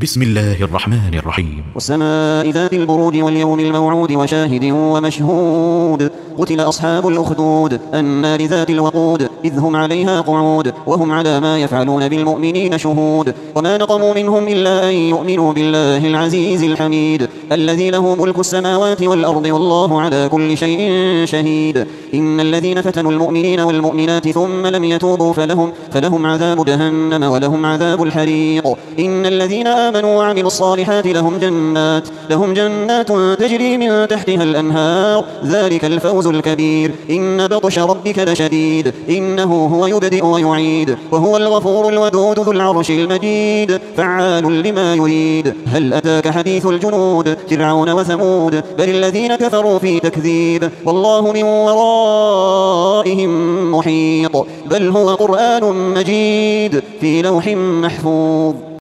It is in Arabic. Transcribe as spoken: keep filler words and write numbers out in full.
بسم الله الرحمن الرحيم. والسماء ذات البروج واليوم الموعود وشاهد ومشهود. قتل أصحاب الأخدود النار ذات الوقود إذ هم عليها قعود وهم على ما يفعلون بالمؤمنين شهود. وما نقموا منهم إلا أن يؤمنوا بالله العزيز الحميد الذي له ملك السماوات والأرض والله على كل شيء شهيد. إن الذين فتنوا المؤمنين والمؤمنات ثم لم يتوبوا فلهم, فلهم عذاب جهنم ولهم عذاب الحريق. إن الذين آمنوا وعملوا الصالحات لهم جنات, لهم جنات تجري من تحتها الأنهار ذلك الفوز الكبير. إن بطش ربك لشديد إنه هو يبدئ ويعيد وهو الغفور الودود ذو العرش المجيد فعال لما يريد. هل أتاك حديث الجنود فرعون وثمود بل الذين كفروا في تكذيب والله من ورائهم محيط بل هو قرآن مجيد في لوح محفوظ.